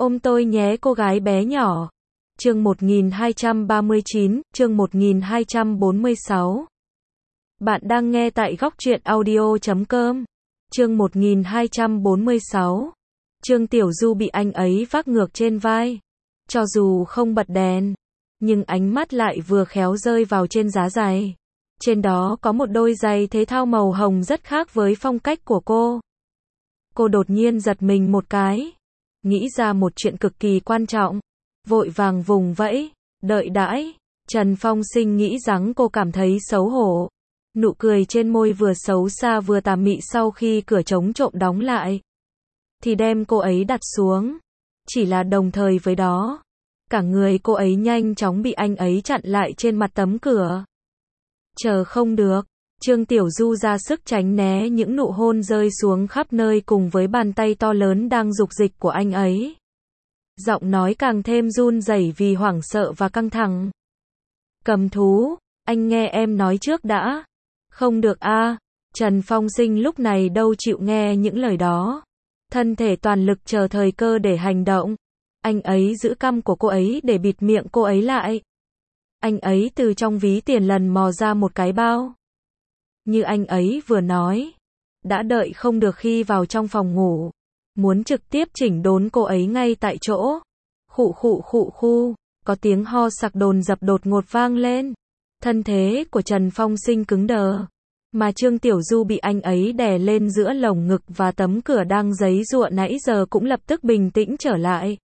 Ôm tôi nhé cô gái bé nhỏ. Chương 1239, chương 1246. Bạn đang nghe tại góc truyện audio.com. Chương 1246. Trương Tiểu Du bị anh ấy vác ngược trên vai. Cho dù không bật đèn, nhưng ánh mắt lại vừa khéo rơi vào trên giá giày. Trên đó có một đôi giày thể thao màu hồng rất khác với phong cách của cô. Cô đột nhiên giật mình một cái, nghĩ ra một chuyện cực kỳ quan trọng, vội vàng vùng vẫy, đợi đãi. Trần Phong Sinh nghĩ rằng cô cảm thấy xấu hổ. Nụ cười trên môi vừa xấu xa vừa tà mị sau khi cửa chống trộm đóng lại, thì đem cô ấy đặt xuống. Chỉ là đồng thời với đó, cả người cô ấy nhanh chóng bị anh ấy chặn lại trên mặt tấm cửa. Chờ không được, Trương Tiểu Du ra sức tránh né những nụ hôn rơi xuống khắp nơi cùng với bàn tay to lớn đang dục dịch của anh ấy. Giọng nói càng thêm run rẩy vì hoảng sợ và căng thẳng. Cầm thú, anh nghe em nói trước đã. Không được a. Trần Phong Sinh lúc này đâu chịu nghe những lời đó. Thân thể toàn lực chờ thời cơ để hành động. Anh ấy giữ cằm của cô ấy để bịt miệng cô ấy lại. Anh ấy từ trong ví tiền lần mò ra một cái bao. Như anh ấy vừa nói, đã đợi không được khi vào trong phòng ngủ, muốn trực tiếp chỉnh đốn cô ấy ngay tại chỗ. Khụ khụ khụ khu, có tiếng ho sặc đồn dập đột ngột vang lên. Thân thế của Trần Phong Sinh cứng đờ, mà Trương Tiểu Du bị anh ấy đè lên giữa lồng ngực và tấm cửa đang giãy giụa nãy giờ cũng lập tức bình tĩnh trở lại.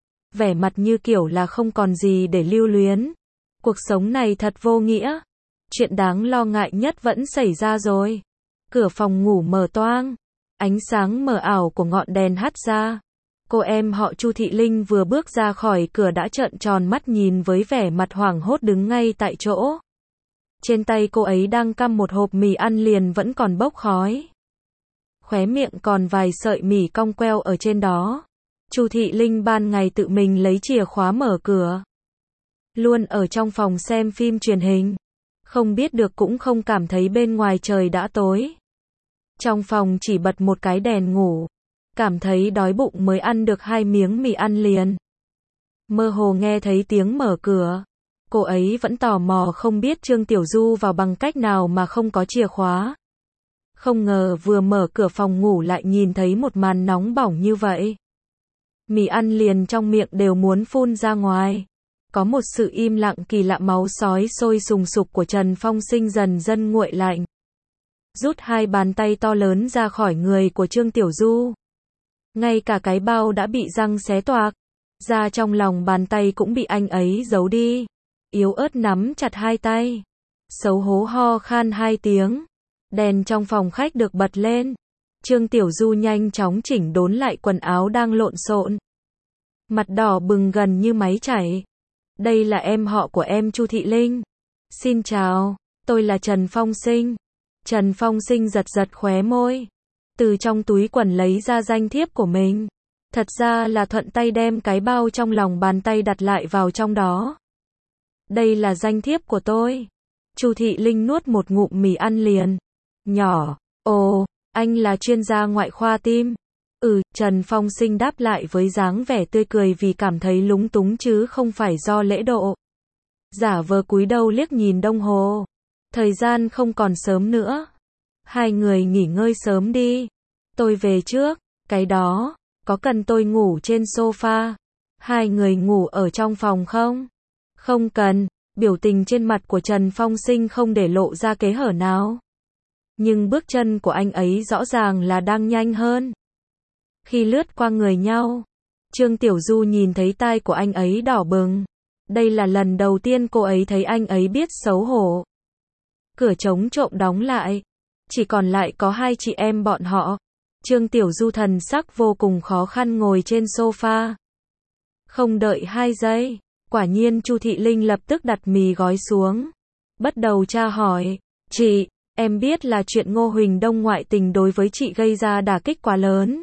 Vẻ mặt như kiểu là không còn gì để lưu luyến. Cuộc sống này thật vô nghĩa. Chuyện đáng lo ngại nhất vẫn xảy ra rồi. Cửa phòng ngủ mở toang, ánh sáng mờ ảo của ngọn đèn hắt ra. Cô em họ Chu Thị Linh vừa bước ra khỏi cửa đã trợn tròn mắt nhìn với vẻ mặt hoảng hốt đứng ngay tại chỗ. Trên tay cô ấy đang căm một hộp mì ăn liền vẫn còn bốc khói. Khóe miệng còn vài sợi mì cong queo ở trên đó. Chu Thị Linh ban ngày tự mình lấy chìa khóa mở cửa, luôn ở trong phòng xem phim truyền hình. Không biết được cũng không cảm thấy bên ngoài trời đã tối. Trong phòng chỉ bật một cái đèn ngủ. Cảm thấy đói bụng mới ăn được 2 miếng mì ăn liền. Mơ hồ nghe thấy tiếng mở cửa. Cô ấy vẫn tò mò không biết Trương Tiểu Du vào bằng cách nào mà không có chìa khóa. Không ngờ vừa mở cửa phòng ngủ lại nhìn thấy một màn nóng bỏng như vậy. Mì ăn liền trong miệng đều muốn phun ra ngoài. Có một sự im lặng kỳ lạ, máu sói sôi sùng sục của Trần Phong Sinh dần dần nguội lạnh. Rút 2 bàn tay to lớn ra khỏi người của Trương Tiểu Du. Ngay cả cái bao đã bị răng xé toạc ra trong lòng bàn tay cũng bị anh ấy giấu đi. Yếu ớt nắm chặt 2 tay. Xấu hổ ho khan 2 tiếng. Đèn trong phòng khách được bật lên. Trương Tiểu Du nhanh chóng chỉnh đốn lại quần áo đang lộn xộn. Mặt đỏ bừng gần như máy chảy. Đây là em họ của em Chu Thị Linh. Xin chào, tôi là Trần Phong Sinh. Trần Phong Sinh giật giật khóe môi. Từ trong túi quần lấy ra danh thiếp của mình. Thật ra là thuận tay đem cái bao trong lòng bàn tay đặt lại vào trong đó. Đây là danh thiếp của tôi. Chu Thị Linh nuốt một ngụm mì ăn liền. Nhỏ, ồ, anh là chuyên gia ngoại khoa tim. Trần Phong Sinh đáp lại với dáng vẻ tươi cười vì cảm thấy lúng túng chứ không phải do lễ độ. Giả vờ cúi đầu liếc nhìn đồng hồ. Thời gian không còn sớm nữa. Hai người nghỉ ngơi sớm đi. Tôi về trước. Cái đó, có cần tôi ngủ trên sofa? Hai người ngủ ở trong phòng không? Không cần. Biểu tình trên mặt của Trần Phong Sinh không để lộ ra kẽ hở nào. Nhưng bước chân của anh ấy rõ ràng là đang nhanh hơn. Khi lướt qua người nhau, Trương Tiểu Du nhìn thấy tai của anh ấy đỏ bừng. Đây là lần đầu tiên cô ấy thấy anh ấy biết xấu hổ. Cửa chống trộm đóng lại. Chỉ còn lại có 2 chị em bọn họ. Trương Tiểu Du thần sắc vô cùng khó khăn ngồi trên sofa. Không đợi 2 giây, quả nhiên Chu Thị Linh lập tức đặt mì gói xuống. Bắt đầu tra hỏi. Chị, em biết là chuyện Ngô Huỳnh Đông ngoại tình đối với chị gây ra đả kích quá lớn.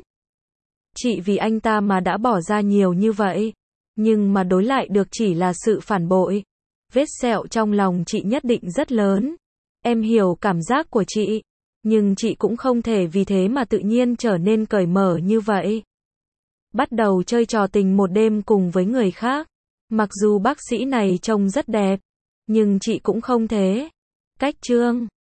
Chị vì anh ta mà đã bỏ ra nhiều như vậy. Nhưng mà đối lại được chỉ là sự phản bội. Vết sẹo trong lòng chị nhất định rất lớn. Em hiểu cảm giác của chị. Nhưng chị cũng không thể vì thế mà tự nhiên trở nên cởi mở như vậy. bắt đầu chơi trò tình một đêm cùng với người khác. Mặc dù bác sĩ này trông rất đẹp, nhưng chị cũng không thế. Cách Trương